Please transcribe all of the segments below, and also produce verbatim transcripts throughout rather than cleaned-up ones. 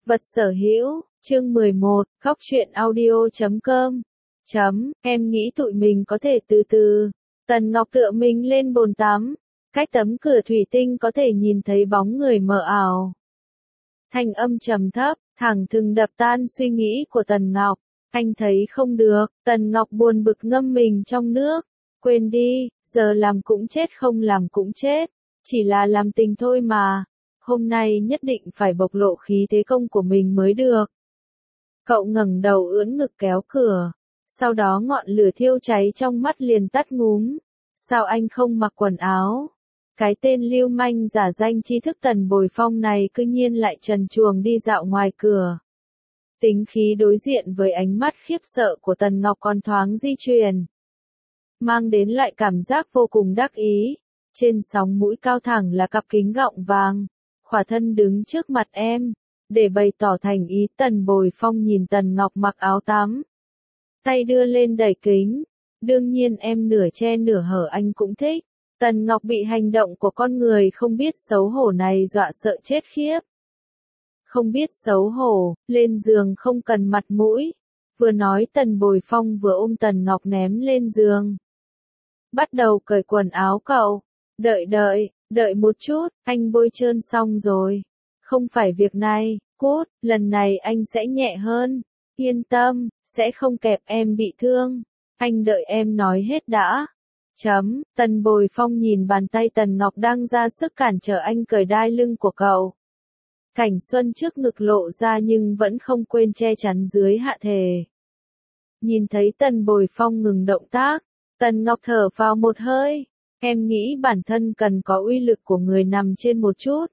Vật sở hữu, chương mười một, góc truyện audio chấm com. Chấm, em nghĩ tụi mình có thể từ từ. Tần Ngọc tựa mình lên bồn tắm. Cách tấm cửa thủy tinh có thể nhìn thấy bóng người mờ ảo. Thanh âm trầm thấp, thẳng thừng đập tan suy nghĩ của Tần Ngọc. Anh thấy không được, Tần Ngọc buồn bực ngâm mình trong nước. Quên đi, giờ làm cũng chết không làm cũng chết. Chỉ là làm tình thôi mà. Hôm nay nhất định phải bộc lộ khí thế công của mình mới được. Cậu ngẩng đầu ưỡn ngực kéo cửa. Sau đó ngọn lửa thiêu cháy trong mắt liền tắt ngúm. Sao anh không mặc quần áo? Cái tên lưu manh giả danh tri thức Tần Bồi Phong này cư nhiên lại trần truồng đi dạo ngoài cửa. Tính khí đối diện với ánh mắt khiếp sợ của Tần Ngọc còn thoáng di chuyển. Mang đến lại cảm giác vô cùng đắc ý. Trên sóng mũi cao thẳng là cặp kính gọng vàng. Khỏa thân đứng trước mặt em. Để bày tỏ thành ý Tần Bồi Phong nhìn Tần Ngọc mặc áo tắm. Tay đưa lên đẩy kính. Đương nhiên em nửa che nửa hở anh cũng thích. Tần Ngọc bị hành động của con người không biết xấu hổ này dọa sợ chết khiếp. Không biết xấu hổ, lên giường không cần mặt mũi. Vừa nói Tần Bồi Phong vừa ôm Tần Ngọc ném lên giường. Bắt đầu cởi quần áo cậu. Đợi đợi, đợi một chút, anh bôi trơn xong rồi. Không phải việc này, cút, lần này anh sẽ nhẹ hơn. Yên tâm, sẽ không kẹp em bị thương. Anh đợi em nói hết đã. Chấm, Tần Bồi Phong nhìn bàn tay Tần Ngọc đang ra sức cản trở anh cởi đai lưng của cậu. Cảnh xuân trước ngực lộ ra nhưng vẫn không quên che chắn dưới hạ thể. Nhìn thấy Tần Bồi Phong ngừng động tác, Tần Ngọc thở vào một hơi. Em nghĩ bản thân cần có uy lực của người nằm trên một chút.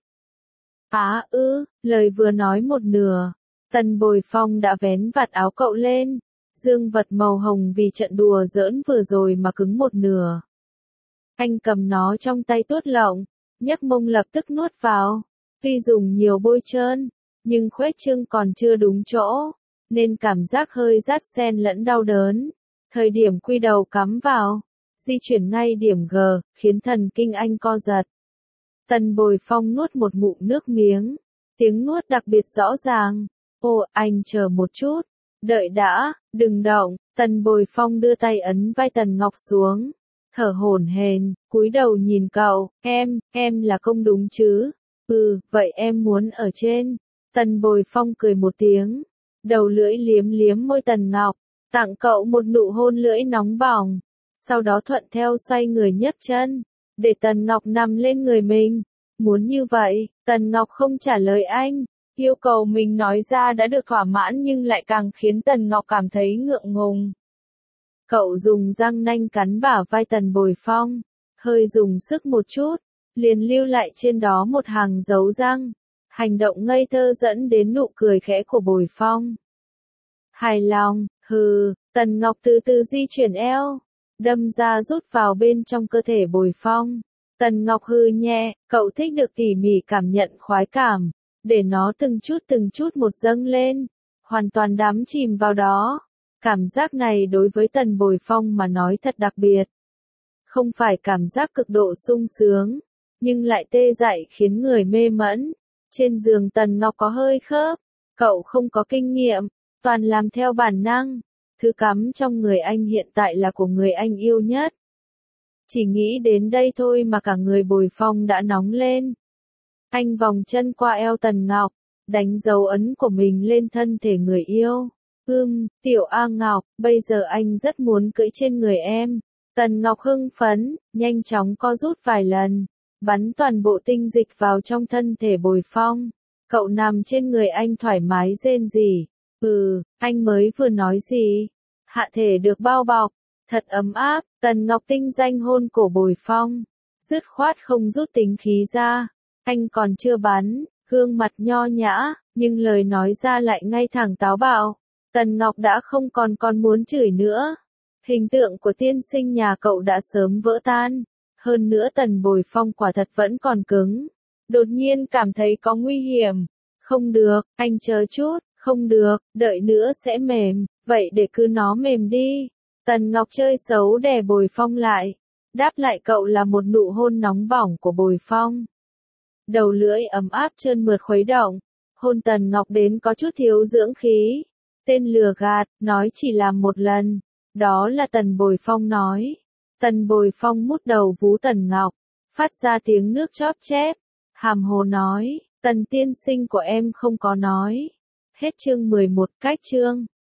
Á ư, lời vừa nói một nửa. Tần Bồi Phong đã vén vạt áo cậu lên. Dương vật màu hồng vì trận đùa giỡn vừa rồi mà cứng một nửa. Anh cầm nó trong tay tuốt lộng, nhấc mông lập tức nuốt vào. Tuy dùng nhiều bôi trơn, nhưng khuếch trương còn chưa đúng chỗ, nên cảm giác hơi rát xen lẫn đau đớn. Thời điểm quy đầu cắm vào, di chuyển ngay điểm G, khiến thần kinh anh co giật. Tần Bồi Phong nuốt một ngụm nước miếng, tiếng nuốt đặc biệt rõ ràng. Ô, anh chờ một chút, đợi đã, đừng động. Tần Bồi Phong đưa tay ấn vai Tần Ngọc xuống, thở hổn hển, cúi đầu nhìn cậu. Em, em là công đúng chứ? Ừ, vậy em muốn ở trên. Tần Bồi Phong cười một tiếng, đầu lưỡi liếm liếm môi Tần Ngọc, tặng cậu một nụ hôn lưỡi nóng bỏng. Sau đó thuận theo xoay người nhấc chân, để Tần Ngọc nằm lên người mình. Muốn như vậy, Tần Ngọc không trả lời anh. Yêu cầu mình nói ra đã được thỏa mãn nhưng lại càng khiến Tần Ngọc cảm thấy ngượng ngùng. Cậu dùng răng nanh cắn bả vai Tần Bồi Phong, hơi dùng sức một chút, liền lưu lại trên đó một hàng dấu răng. Hành động ngây thơ dẫn đến nụ cười khẽ của Bồi Phong. Hài lòng, hừ, Tần Ngọc từ từ di chuyển eo, đâm ra rút vào bên trong cơ thể Bồi Phong. Tần Ngọc hừ nhẹ, cậu thích được tỉ mỉ cảm nhận khoái cảm, để nó từng chút từng chút một dâng lên, hoàn toàn đắm chìm vào đó. Cảm giác này đối với Tần Bồi Phong mà nói thật đặc biệt. Không phải cảm giác cực độ sung sướng, nhưng lại tê dại khiến người mê mẫn. Trên giường Tần Ngọc có hơi khớp, cậu không có kinh nghiệm, toàn làm theo bản năng. Thứ cắm trong người anh hiện tại là của người anh yêu nhất. Chỉ nghĩ đến đây thôi mà cả người Bồi Phong đã nóng lên. Anh vòng chân qua eo Tần Ngọc, đánh dấu ấn của mình lên thân thể người yêu. Ưm, tiểu A Ngọc, bây giờ anh rất muốn cưỡi trên người em. Tần Ngọc hưng phấn, nhanh chóng co rút vài lần, bắn toàn bộ tinh dịch vào trong thân thể Bồi Phong. Cậu nằm trên người anh thoải mái rên rỉ. Ừ, anh mới vừa nói gì? Hạ thể được bao bọc, thật ấm áp. Tần Ngọc tinh danh hôn cổ Bồi Phong, dứt khoát không rút tính khí ra. Anh còn chưa bắn, gương mặt nho nhã, nhưng lời nói ra lại ngay thẳng táo bạo. Tần Ngọc đã không còn còn muốn chửi nữa. Hình tượng của tiên sinh nhà cậu đã sớm vỡ tan. Hơn nữa Tần Bồi Phong quả thật vẫn còn cứng. Đột nhiên cảm thấy có nguy hiểm. Không được, anh chờ chút, không được, đợi nữa sẽ mềm, vậy để cứ nó mềm đi. Tần Ngọc chơi xấu đè Bồi Phong lại. Đáp lại cậu là một nụ hôn nóng bỏng của Bồi Phong. Đầu lưỡi ấm áp trơn mượt khuấy động. Hôn Tần Ngọc đến có chút thiếu dưỡng khí. Tên lừa gạt, nói chỉ làm một lần. Đó là Tần Bồi Phong nói. Tần Bồi Phong mút đầu vú Tần Ngọc, phát ra tiếng nước chóp chép. Hàm hồ nói, Tần tiên sinh của em không có nói. Hết chương mười một, cách chương.